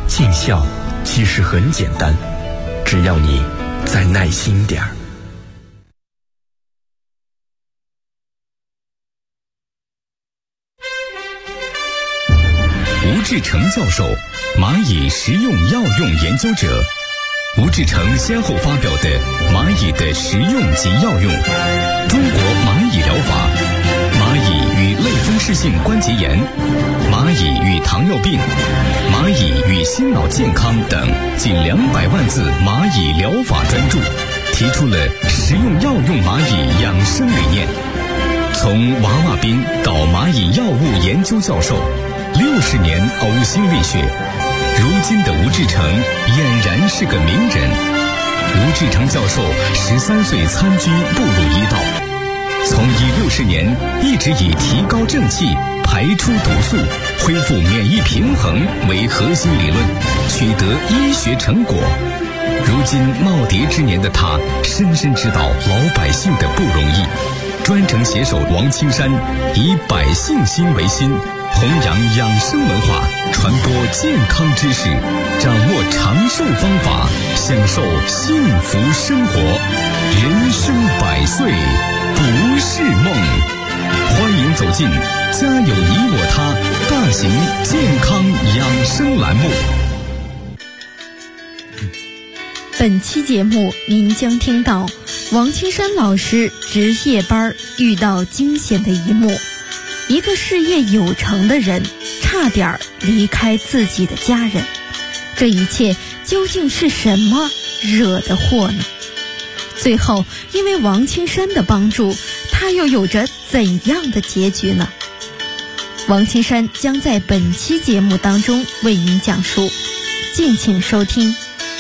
尽孝其实很简单，只要你再耐心点儿。 吴志成教授，蚂蚁食用药用研究者。吴志成先后发表的《蚂蚁的食用及药用》、《中国蚂蚁疗法》、《蚂蚁与类风湿性关节炎》、《蚂蚁与糖尿病》、《蚂蚁与心脑健康》等近200万字蚂蚁疗法专著，提出了食用药用蚂蚁养生理念。从娃娃兵到蚂蚁药物研究教授，60年呕心沥血，如今的吴志成俨然是个名人。吴志成教授13岁参军步入医道，从医60年一直以提高正气、排出毒素、恢复免疫平衡为核心理论，取得医学成果。如今耄耋之年的他，深深知道老百姓的不容易，专程携手王青山，以百姓心为心，弘扬养生文化，传播健康知识，掌握长寿方法，享受幸福生活。人生100岁不是梦。欢迎走进家有你我他大型健康养生栏目。 本期节目您将听到王青山老师值夜班遇到惊险的一幕，一个事业有成的人差点离开自己的家人，这一切究竟是什么惹的祸呢？最后因为王青山的帮助，他又有着怎样的结局呢？王青山将在本期节目当中为您讲述，敬请收听。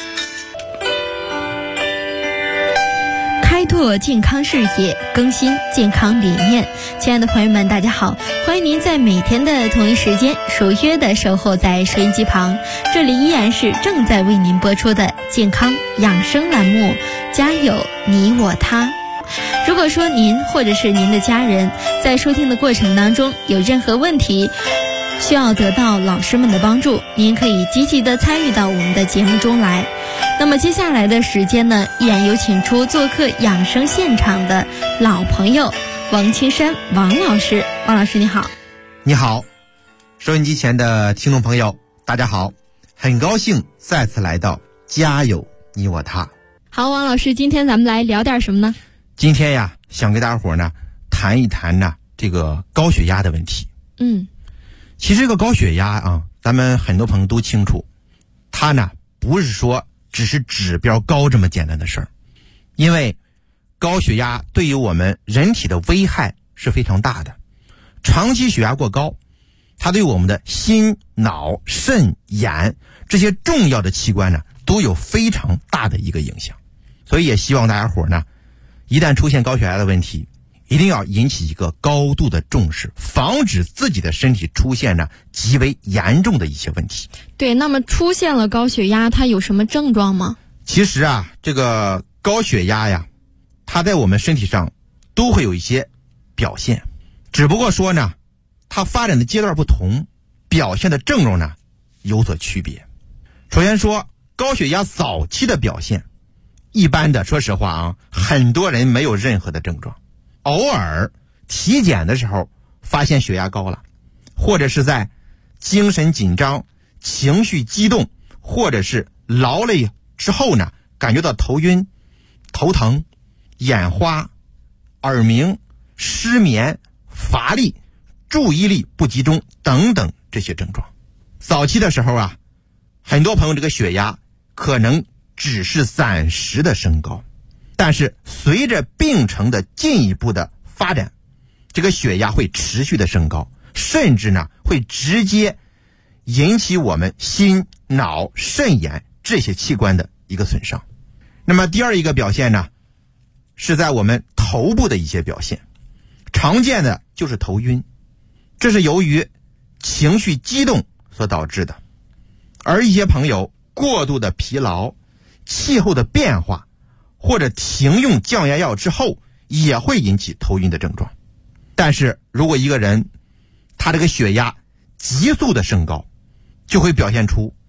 开拓健康视野，更新健康理念。亲爱的朋友们，大家好，欢迎您在每天的同一时间守约的守候在收音机旁，这里依然是正在为您播出的健康养生栏目，家有你我他。如果说您或者是您的家人在收听的过程当中有任何问题，需要得到老师们的帮助，您可以积极的参与到我们的节目中来。那么接下来的时间呢，依然有请出做客养生现场的老朋友王青山王老师。王老师你好。 你好，收音机前的听众朋友大家好，很高兴再次来到家有你我他。 好，王老师，今天咱们来聊点什么呢？ 今天呀，想给大家伙呢谈一谈呢这个高血压的问题。其实这个高血压啊，咱们很多朋友都清楚，它呢不是说只是指标高这么简单的事儿，因为高血压对于我们人体的危害是非常大的。长期血压过高，它对我们的心、脑、肾、眼这些重要的器官呢都有非常大的一个影响。所以也希望大家伙呢，一旦出现高血压的问题，一定要引起一个高度的重视，防止自己的身体出现呢极为严重的一些问题。 对，那么出现了高血压，它有什么症状吗？ 其实啊，这个高血压呀，它在我们身体上都会有一些表现，只不过说呢，它发展的阶段不同，表现的症状呢有所区别。首先说高血压早期的表现，一般的说实话啊，很多人没有任何的症状，偶尔体检的时候发现血压高了，或者是在精神紧张、情绪激动或者是劳累之后呢，感觉到头晕、头疼、眼花、耳鸣、失眠、乏力、注意力不集中等等这些症状。早期的时候啊，很多朋友这个血压可能只是暂时的升高，但是随着病程的进一步的发展，这个血压会持续的升高，甚至呢会直接引起我们心、脑、肾、眼这些器官的一个损伤。那么第二一个表现呢，是在我们头部的一些表现，常见的就是头晕，这是由于情绪激动所导致的。而一些朋友过度的疲劳、气候的变化或者停用降压药之后，也会引起头晕的症状。但是如果一个人他这个血压急速的升高，就会表现出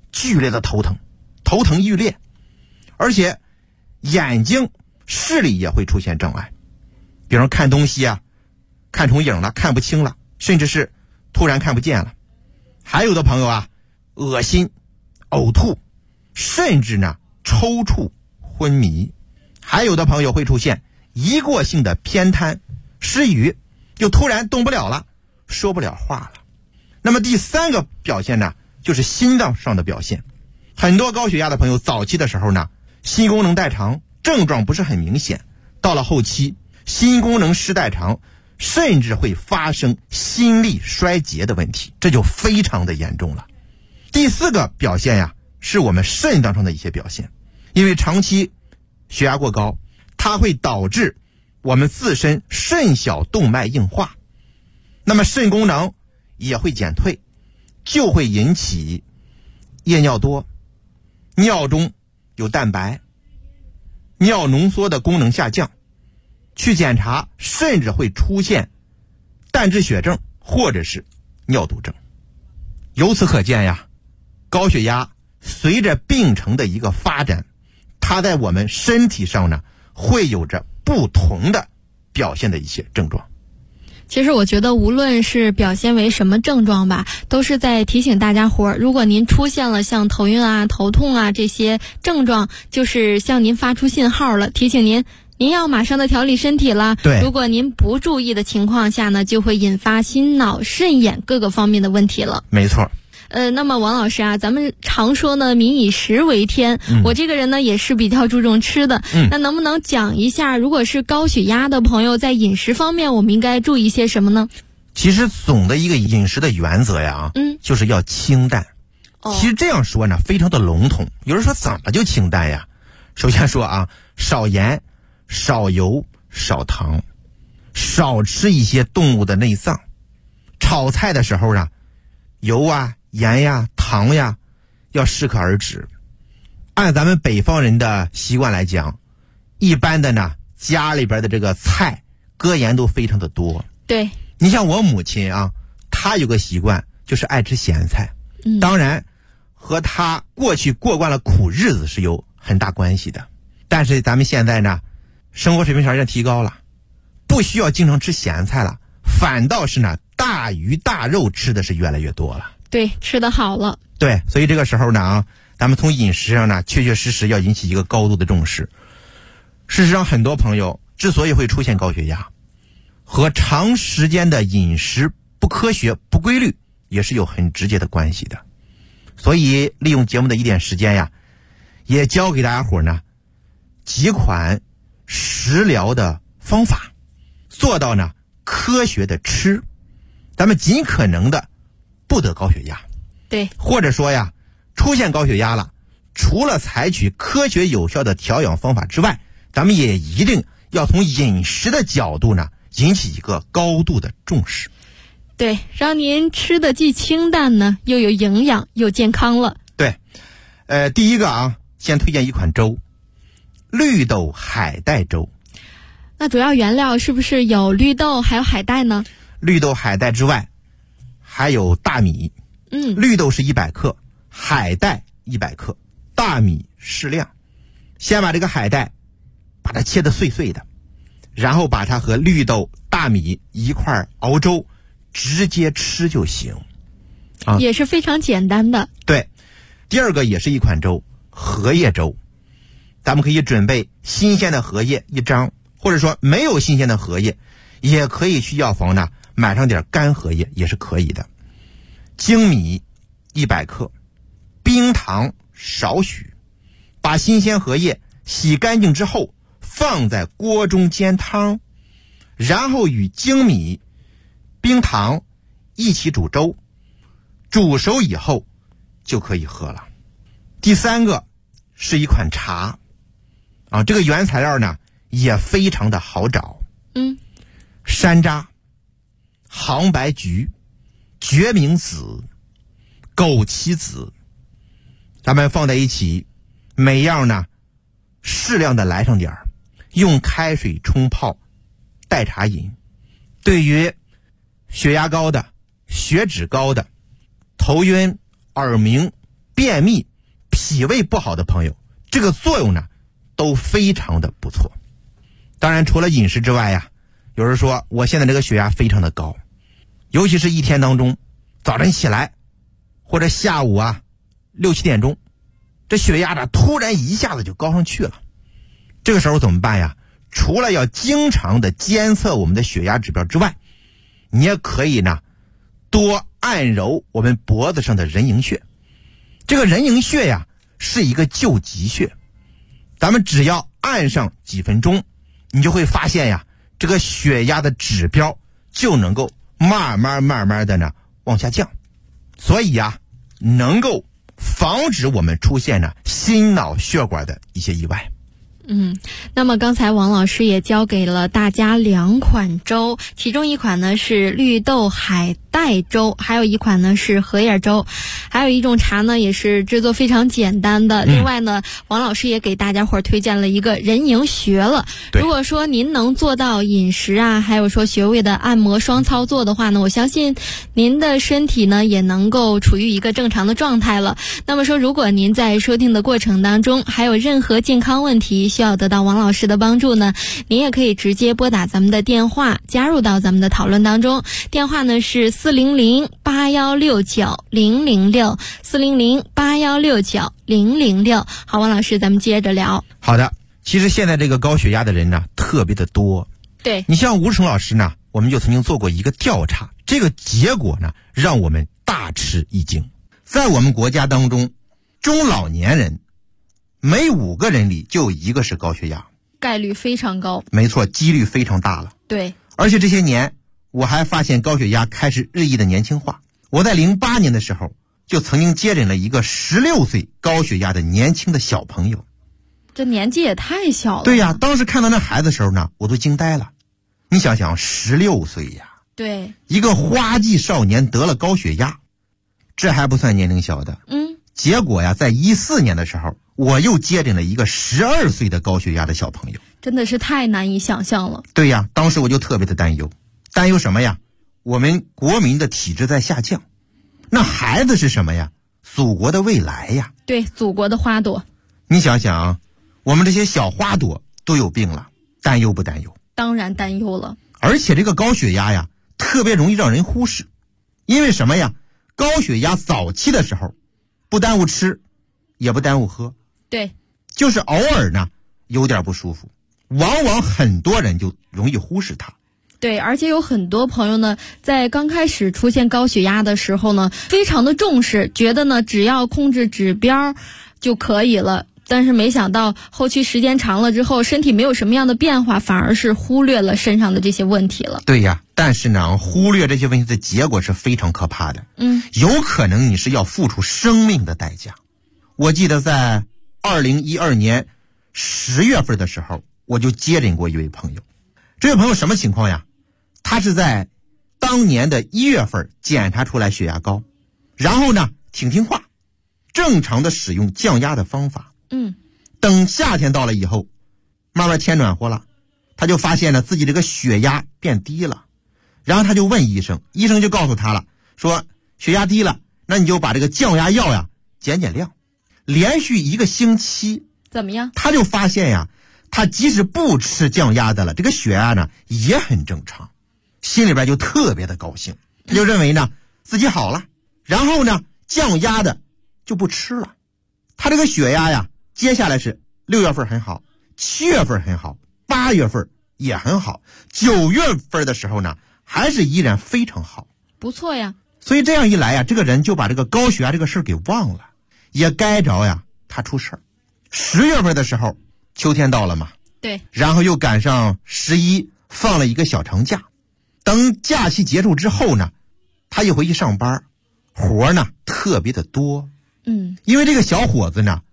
剧烈的头疼，头疼欲裂，而且眼睛视力也会出现障碍，比如看东西啊，看重影了，看不清了，甚至是突然看不见了。还有的朋友啊，恶心、呕吐，甚至呢抽搐、昏迷。还有的朋友会出现一过性的偏瘫、失语，就突然动不了了，说不了话了。那么第三个表现呢，就是心脏上的表现。很多高血压的朋友早期的时候呢，心功能代偿症状不是很明显，到了后期心功能失代偿，甚至会发生心力衰竭的问题，这就非常的严重了。第四个表现呀，是我们肾脏上的一些表现。因为长期血压过高，它会导致我们自身肾小动脉硬化，那么肾功能也会减退，就会引起夜尿多，尿中有蛋白，尿浓缩的功能下降，去检查甚至会出现淡质血症或者是尿毒症。由此可见呀，高血压随着病程的一个发展，它在我们身体上呢，会有着不同的表现的一些症状。 其实我觉得无论是表现为什么症状吧，都是在提醒大家伙，如果您出现了像头晕啊、头痛啊这些症状，就是向您发出信号了，提醒您要马上的调理身体了。 对， 如果您不注意的情况下呢，就会引发心脑肾眼各个方面的问题了。 没错。 那么王老师啊，咱们常说呢，民以食为天。我这个人呢也是比较注重吃的。那能不能讲一下，如果是高血压的朋友，在饮食方面我们应该注意些什么呢？ 其实总的一个饮食的原则呀，就是要清淡。其实这样说呢，非常的笼统。有人说怎么就清淡呀？首先说啊，少盐、少油、少糖，少吃一些动物的内脏。炒菜的时候呢，油啊、盐呀、糖呀，要适可而止。按咱们北方人的习惯来讲，一般的呢，家里边的这个菜搁盐都非常的多。 对， 你像我母亲啊，她有个习惯，就是爱吃咸菜。当然和她过去过惯了苦日子是有很大关系的。但是咱们现在呢，生活水平条件提高了，不需要经常吃咸菜了，反倒是呢，大鱼大肉吃的是越来越多了。 对，吃得好了。 对，所以这个时候呢咱们从饮食上呢，确确实实要引起一个高度的重视。事实上，很多朋友之所以会出现高血压，和长时间的饮食不科学、不规律也是有很直接的关系的。所以利用节目的一点时间呀，也教给大家伙呢几款食疗的方法，做到呢科学的吃，咱们尽可能的不得高血压。 对， 或者说呀，出现高血压了，除了采取科学有效的调养方法之外，咱们也一定要从饮食的角度呢，引起一个高度的重视。 对，让您吃的既清淡呢，又有营养又健康了。 对，第一个啊，先推荐一款粥，绿豆海带粥。 那主要原料是不是有绿豆还有海带呢？ 绿豆海带之外还有大米。绿豆是100克，海带100克，大米适量。先把这个海带把它切得碎碎的，然后把它和绿豆、大米一块熬粥，直接吃就行。 也是非常简单的。 对，第二个也是一款粥，荷叶粥。咱们可以准备新鲜的荷叶1张，或者说没有新鲜的荷叶，也可以去药房呢买上点干荷叶，也是可以的。粳米100克，冰糖少许，把新鲜荷叶洗干净之后放在锅中煎汤，然后与粳米、冰糖一起煮粥，煮熟以后就可以喝了。第三个是一款茶这个原材料呢也非常的好找。山楂、杭白菊、决明子、枸杞子，咱们放在一起，每样呢适量的来上点儿，用开水冲泡代茶饮。对于血压高的、血脂高的、头晕、耳鸣、 便秘、脾胃不好的朋友，这个作用呢都非常的不错。当然除了饮食之外呀，有人说我现在这个血压非常的高，尤其是一天当中早晨起来或者下午6、7点钟，这血压呢突然一下子就高上去了。这个时候怎么办呀？除了要经常的监测我们的血压指标之外，你也可以呢多按揉我们脖子上的人迎穴。这个人迎穴呀是一个救急穴，咱们只要按上几分钟，你就会发现呀，这个血压的指标就能够慢慢的呢往下降，所以呀能够防止我们出现呢心脑血管的一些意外。 那么刚才王老师也教给了大家2款粥，其中一款呢是绿豆海带粥，还有一款呢是荷叶粥，还有一种茶呢也是制作非常简单的。另外呢，王老师也给大家伙推荐了一个人迎穴了。如果说您能做到饮食啊，还有说穴位的按摩双操作的话呢，我相信您的身体呢也能够处于一个正常的状态了。那么说，如果您在收听的过程当中还有任何健康问题需要得到王老师的帮助呢，您也可以直接拨打咱们的电话，加入到咱们的讨论当中。电话呢是400-8169-006 400-8169-006。好，王老师，咱们接着聊。 好的，其实现在这个高血压的人呢特别的多。 对， 你像吴成老师呢，我们就曾经做过一个调查，这个结果呢让我们大吃一惊。在我们国家当中，中老年人每5个人里就有1个是高血压， 概率非常高。 没错，几率非常大了。 对， 而且这些年我还发现高血压开始日益的年轻化。我在08年的时候就曾经接诊了一个16岁高血压的年轻的小朋友。 这年纪也太小了。 对呀，当时看到那孩子的时候呢，我都惊呆了。你想想，16岁呀， 对， 一个花季少年得了高血压，这还不算年龄小的。结果呀，在14年的时候，我又接诊了一个12岁的高血压的小朋友。 真的是太难以想象了。 对呀，当时我就特别的担忧什么呀？我们国民的体质在下降，那孩子是什么呀？祖国的未来呀。 对，祖国的花朵。 你想想，我们这些小花朵都有病了，担忧不担忧？ 当然担忧了。 而且这个高血压呀，特别容易让人忽视。因为什么呀？高血压早期的时候，不耽误吃，也不耽误喝。 对， 就是偶尔呢有点不舒服，往往很多人就容易忽视它。 对，而且有很多朋友呢，在刚开始出现高血压的时候呢，非常的重视，觉得呢只要控制指标就可以了。但是没想到后期时间长了之后，身体没有什么样的变化，反而是忽略了身上的这些问题了。 对呀，但是呢，忽略这些问题的结果是非常可怕的。有可能你是要付出生命的代价。我记得在2012年10月份的时候，我就接诊过一位朋友。这位朋友什么情况呀？他是在当年的1月份检查出来血压高，然后呢挺听话，正常的使用降压的方法。等夏天到了以后，慢慢天暖和了，他就发现了自己这个血压变低了。然后他就问医生，医生就告诉他了，说血压低了，那你就把这个降压药呀减量。连续1个星期， 怎么样？ 他就发现呀，他即使不吃降压的了，这个血压呢也很正常，心里边就特别的高兴，他就认为呢自己好了，然后呢降压的就不吃了。他这个血压呀，接下来是6月份很好，7月份很好，8月份也很好，9月份的时候呢还是依然非常好。 不错呀。 所以这样一来呀，这个人就把这个高血压这个事儿给忘了，也该着呀他出事儿。10月份的时候，秋天到了嘛， 对， 然后又赶上11放了一个小长假。等假期结束之后呢，他一回去上班，活呢特别的多。因为这个小伙子呢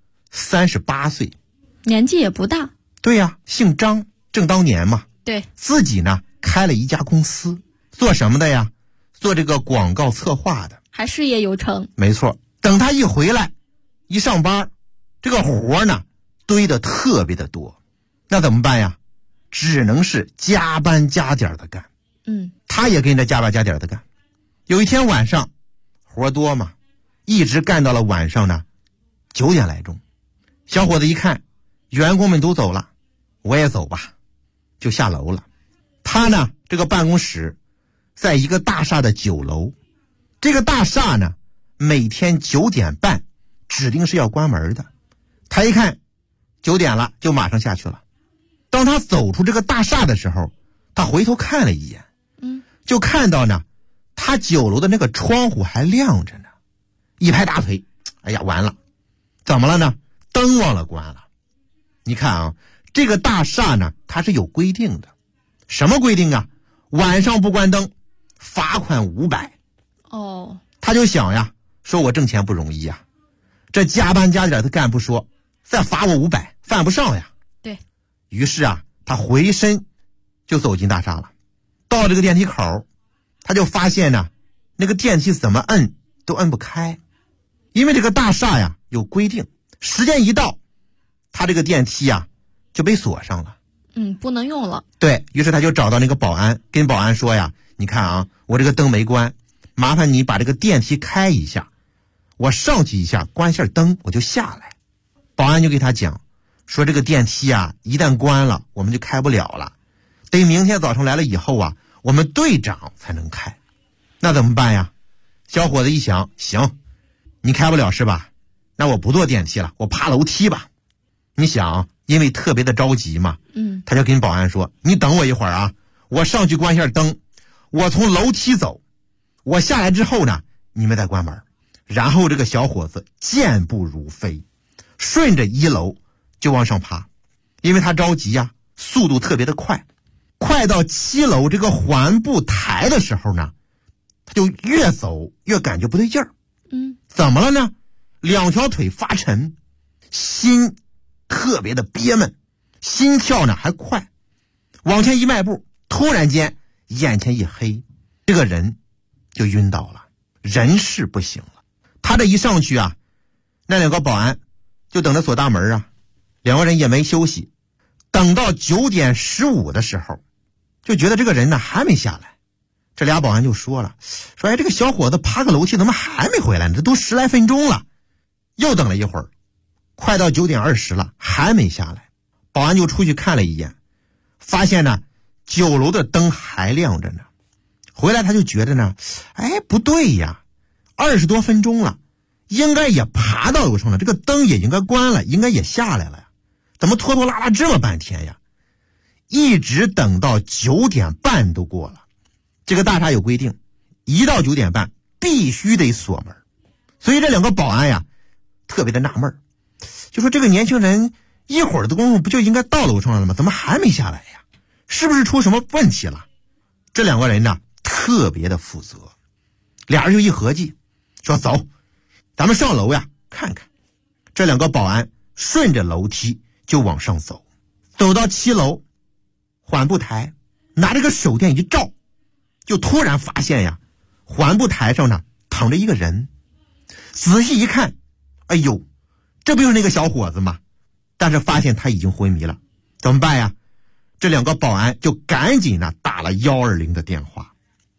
38岁， 年纪也不大。 对呀，姓张，正当年嘛。 对， 自己呢开了一家公司，做什么的呀？做这个广告策划的， 还事业有成。 没错。等他一回来一上班，这个活呢堆得特别的多，那怎么办呀？只能是加班加点的干。他也跟着加班加点的干。有一天晚上活多嘛，一直干到了晚上呢 9点来钟，小伙子一看员工们都走了，我也走吧，就下楼了。他呢，这个办公室在一个大厦的9楼，这个大厦呢每天9点半指定是要关门的。他一看9点了，就马上下去了。当他走出这个大厦的时候，他回头看了一眼，就看到呢他9楼的那个窗户还亮着呢，一拍大腿，哎呀完了，怎么了呢？灯忘了关了。你看啊，这个大厦呢它是有规定的。什么规定啊？晚上不关灯罚款500。 哦， 他就想呀，说我挣钱不容易呀，这加班加点他干不说，再罚我500，犯不上呀。 对。 于是啊，他回身就走进大厦了。到这个电梯口，他就发现呢，那个电梯怎么摁都摁不开，因为这个大厦呀有规定，时间一到，他这个电梯呀就被锁上了。 不能用了。 对，于是他就找到那个保安，跟保安说呀，你看啊，我这个灯没关，麻烦你把这个电梯开一下，我上去一下关下灯我就下来。保安就给他讲说，这个电梯啊一旦关了我们就开不了了，得明天早上来了以后啊，我们队长才能开。那怎么办呀？小伙子一想，行，你开不了是吧？那我不坐电梯了，我爬楼梯吧。你想，因为特别的着急嘛，他就跟保安说，你等我一会儿啊，我上去关下灯，我从楼梯走，我下来之后呢，你们再关门。然后这个小伙子健步如飞，顺着1楼就往上爬，因为他着急呀，速度特别的快。快到7楼这个环步台的时候呢，他就越走越感觉不对劲儿。怎么了呢？2条腿发沉，心特别的憋闷，心跳呢还快，往前一迈步，突然间眼前一黑，这个人就晕倒了，人事不省了。他这一上去啊，那2个保安就等着锁大门啊，2个人也没休息，等到9点15的时候，就觉得这个人呢还没下来。这俩保安就说了，说哎，这个小伙子爬个楼梯怎么还没回来呢？这都10来分钟了。又等了一会儿，快到9点20了，还没下来。保安就出去看了一眼，发现呢9楼的灯还亮着呢。回来他就觉得呢，哎，不对呀，20多分钟了，应该也爬到楼上了，这个灯也应该关了，应该也下来了呀，怎么拖拖拉拉这么半天呀？一直等到9点半都过了。这个大厦有规定，一到9点半必须得锁门。所以这2个保安呀特别的纳闷，就说这个年轻人一会儿的功夫不就应该到楼上了吗？怎么还没下来呀？是不是出什么问题了？这2个人呢特别的负责，俩人就一合计，说走，咱们上楼呀看看。这2个保安顺着楼梯就往上走，走到7楼缓步台，拿这个手电一照，就突然发现呀，缓步台上呢躺着一个人。仔细一看，哎呦，这不就是那个小伙子吗？但是发现他已经昏迷了，怎么办呀？这2个保安就赶紧呢打了120的电话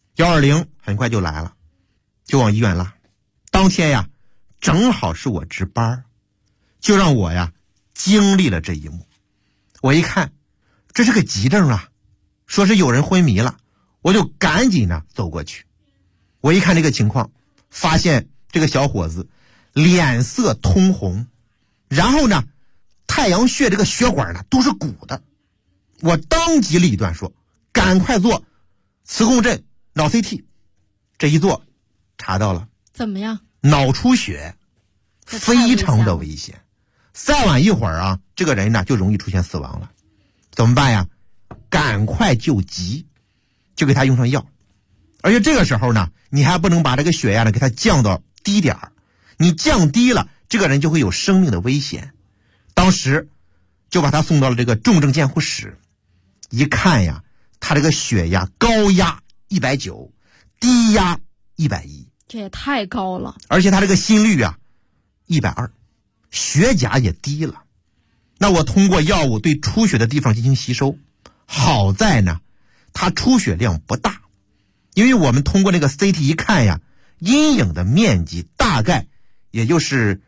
，120很快就来了，就往医院拉。当天呀正好是我值班，就让我呀经历了这一幕。我一看这是个急症啊，说是有人昏迷了，我就赶紧呢走过去。我一看这个情况，发现这个小伙子脸色通红，然后呢太阳穴这个血管呢都是鼓的。我当机立断说，赶快做磁共振脑 CT。 这一做查到了， 怎么样？ 脑出血，非常的危险。再晚一会儿啊，这个人呢就容易出现死亡了。怎么办呀？赶快救急，就给他用上药。而且这个时候呢，你还不能把这个血压呢给他降到低点儿，你降低了，这个人就会有生命的危险。当时就把他送到了这个重症监护室，一看呀，他这个血压高压190，低压110， 这也太高了。 而且他这个心率啊120，血钾也低了。那我通过药物对出血的地方进行吸收，好在呢他出血量不大，因为我们通过那个 CT 一看呀，阴影的面积大概也就是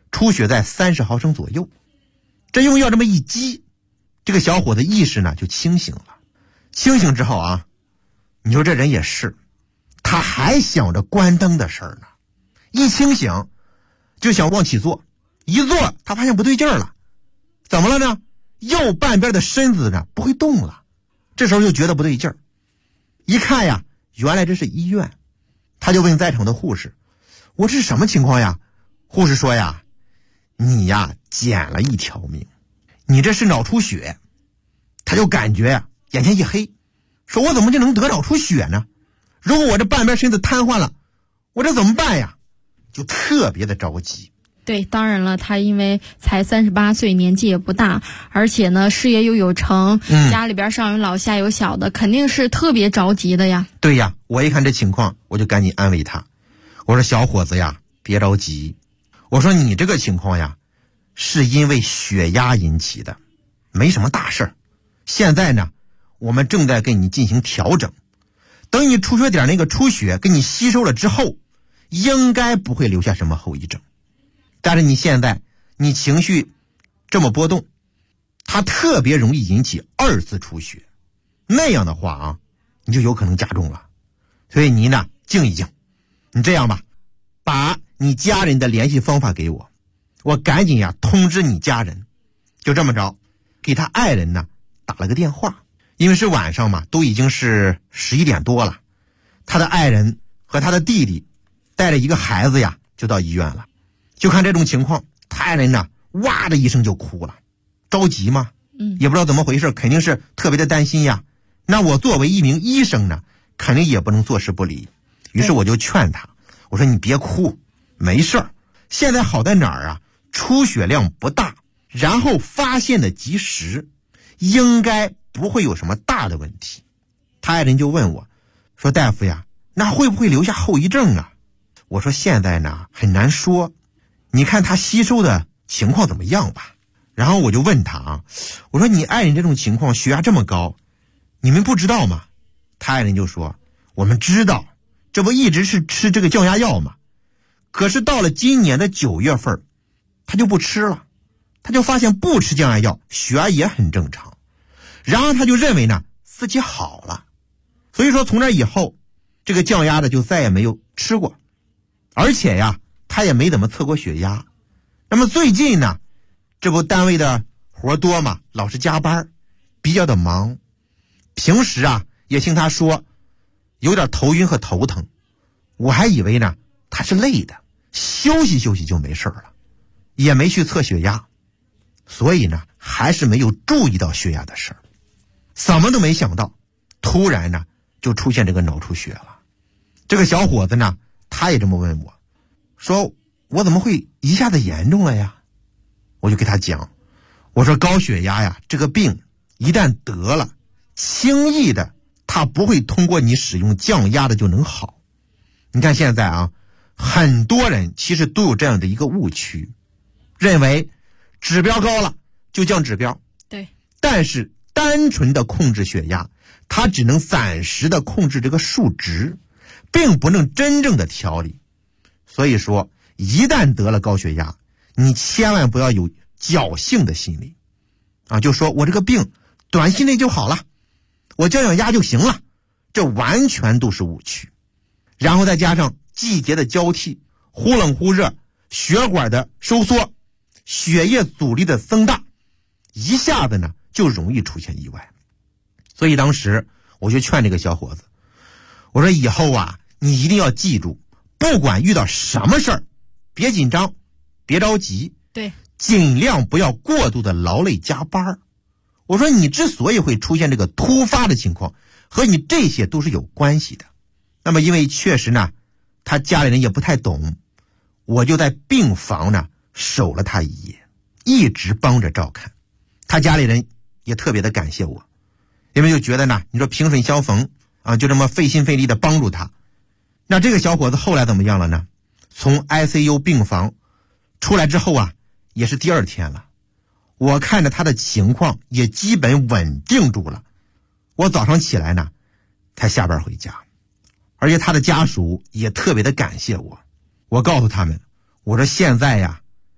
出血在30毫升左右。这用药这么一激，这个小伙子意识呢就清醒了。清醒之后啊，你说这人也是，他还想着关灯的事儿呢。一清醒就想往起坐，一坐他发现不对劲儿了，怎么了呢？右半边的身子呢不会动了。这时候就觉得不对劲儿，一看呀，原来这是医院。他就问在场的护士，我这是什么情况呀？护士说呀，你呀捡了一条命，你这是脑出血。他就感觉呀眼前一黑，说我怎么就能得脑出血呢？如果我这半边身子瘫痪了，我这怎么办呀？就特别的着急。 对，当然了，他因为才38岁，年纪也不大，而且呢事业又有成，家里边上有老下有小的，肯定是特别着急的呀。 对呀，我一看这情况，我就赶紧安慰他，我说小伙子呀，别着急，我说你这个情况呀，是因为血压引起的，没什么大事儿。现在呢，我们正在给你进行调整，等你出血点那个出血给你吸收了之后，应该不会留下什么后遗症。但是你现在你情绪这么波动，它特别容易引起2次出血，那样的话啊，你就有可能加重了。所以你呢静一静，你这样吧，把你家人的联系方法给我，我赶紧呀通知你家人。就这么着，给他爱人呢打了个电话，因为是晚上嘛，都已经是11点多了。他的爱人和他的弟弟带着一个孩子呀就到医院了。就看这种情况，他爱人呢哇的一声就哭了，着急嘛，也不知道怎么回事，肯定是特别的担心呀。那我作为一名医生呢，肯定也不能坐视不理。于是我就劝他，我说你别哭，没事儿，现在好在哪儿啊？出血量不大，然后发现的及时，应该不会有什么大的问题。他爱人就问我说，大夫呀，那会不会留下后遗症啊？我说现在呢很难说，你看他吸收的情况怎么样吧。然后我就问他啊，我说你爱人这种情况血压这么高，你们不知道吗？他爱人就说，我们知道，这不一直是吃这个降压药吗？可是到了今年的9月份，他就不吃了，他就发现不吃降压药血压也很正常，然后他就认为呢自己好了，所以说从那以后这个降压的就再也没有吃过，而且呀他也没怎么测过血压。那么最近呢，这不单位的活多嘛，老是加班，比较的忙，平时啊也听他说有点头晕和头疼，我还以为呢他是累的，休息休息就没事了，也没去测血压，所以呢还是没有注意到血压的事儿。怎么都没想到，突然呢就出现这个脑出血了。这个小伙子呢他也这么问我，说我怎么会一下子严重了呀？我就给他讲，我说高血压呀这个病一旦得了，轻易的它不会通过你使用降压的就能好。你看现在啊，很多人其实都有这样的一个误区，认为指标高了就降指标。 对， 但是单纯的控制血压，它只能暂时的控制这个数值，并不能真正的调理。所以说一旦得了高血压，你千万不要有侥幸的心理啊，就说我这个病短期内就好了，我降降压就行了，这完全都是误区。然后再加上季节的交替，忽冷忽热，血管的收缩，血液阻力的增大，一下子呢就容易出现意外。所以当时我就劝这个小伙子，我说以后啊你一定要记住，不管遇到什么事儿，别紧张，别着急， 对， 尽量不要过度的劳累加班。我说你之所以会出现这个突发的情况，和你这些都是有关系的。那么因为确实呢他家里人也不太懂，我就在病房呢守了他一夜，一直帮着照看。他家里人也特别的感谢我，因为就觉得呢你说萍水相逢啊，就这么费心费力的帮助他。那这个小伙子后来怎么样了呢？从 ICU 病房出来之后啊，也是第2天了，我看着他的情况也基本稳定住了。我早上起来呢才下班回家，而且他的家属也特别的感谢我。我告诉他们，我说现在呀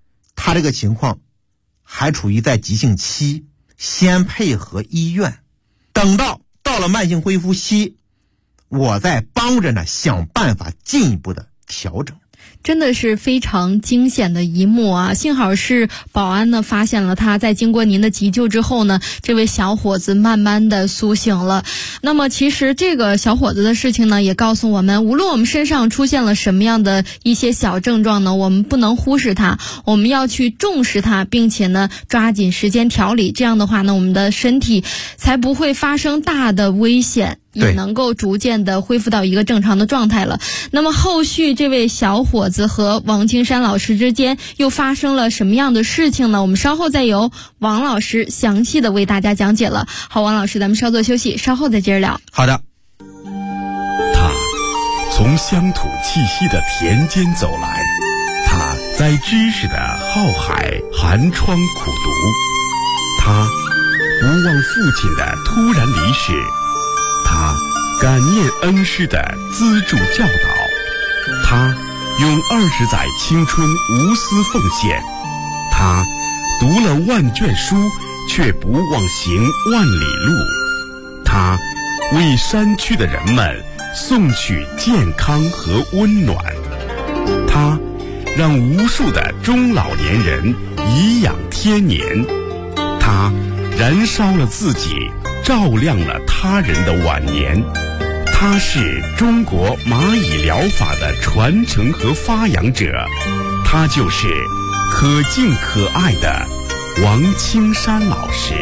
他这个情况还处于在急性期，先配合医院，等到了慢性恢复期，我再帮着呢想办法进一步的调整。 真的是非常惊险的一幕啊！幸好是保安呢发现了他，在经过您的急救之后呢，这位小伙子慢慢的苏醒了。那么其实这个小伙子的事情呢，也告诉我们，无论我们身上出现了什么样的一些小症状呢，我们不能忽视它，我们要去重视它，并且呢抓紧时间调理。这样的话呢，我们的身体才不会发生大的危险，也能够逐渐的恢复到一个正常的状态了。那么后续这位小伙子和王青山老师之间又发生了什么样的事情呢？我们稍后再由王老师详细的为大家讲解了。好，王老师，咱们稍作休息，稍后再接着聊。 好的。 他从乡土气息的田间走来，他在知识的浩海寒窗苦读，他无忘父亲的突然离世，他感念恩师的资助教导，他用20载青春无私奉献，他读了万卷书却不忘行万里路，他为山区的人们送去健康和温暖，他让无数的中老年人颐养天年，他燃烧了自己，照亮了他人的晚年。他是中国蚂蚁疗法的传承和发扬者，他就是可敬可爱的王青山老师。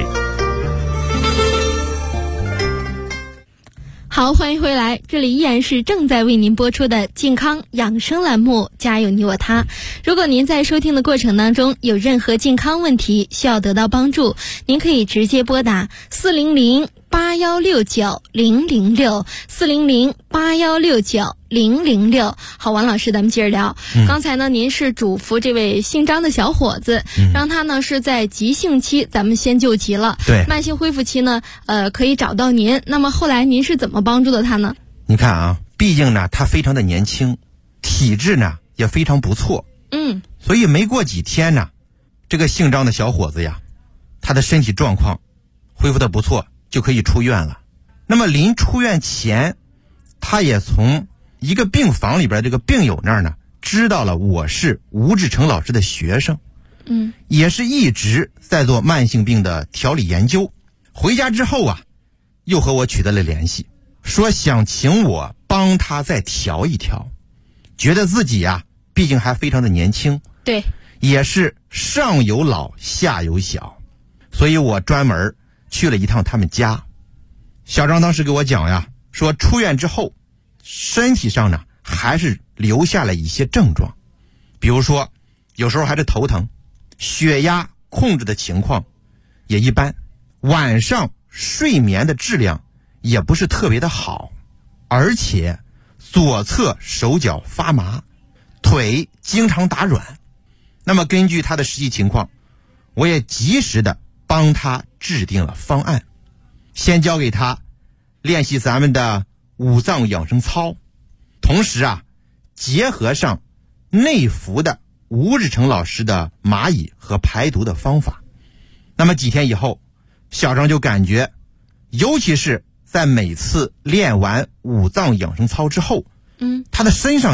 好，欢迎回来，这里依然是正在为您播出的健康养生栏目，家有你我他。如果您在收听的过程当中有任何健康问题需要得到帮助，您可以直接拨打400-8169-006，400-8169-006。好，王老师，咱们接着聊。刚才呢，您是嘱咐这位姓张的小伙子，让他呢是在急性期咱们先救急了， 对， 慢性恢复期呢，可以找到您。那么后来您是怎么帮助的他呢？ 你看啊，毕竟呢他非常的年轻，体质呢也非常不错，所以没过几天呢，这个姓张的小伙子呀，他的身体状况恢复的不错，就可以出院了。那么临出院前，他也从一个病房里边这个病友那儿呢知道了我是吴志成老师的学生，也是一直在做慢性病的调理研究。回家之后啊，又和我取得了联系，说想请我帮他再调一调，觉得自己呀毕竟还非常的年轻， 对， 也是上有老下有小，所以我专门去了一趟他们家。小张当时给我讲呀，说出院之后身体上呢还是留下了一些症状，比如说有时候还是头疼，血压控制的情况也一般，晚上睡眠的质量也不是特别的好，而且左侧手脚发麻，腿经常打软。那么根据他的实际情况，我也及时的帮他制定了方案，先教给他练习咱们的五脏养生操，同时啊结合上内服的吴志成老师的蚂蚁和排毒的方法。那么几天以后，小张就感觉，尤其是在每次练完五脏养生操之后，他的身上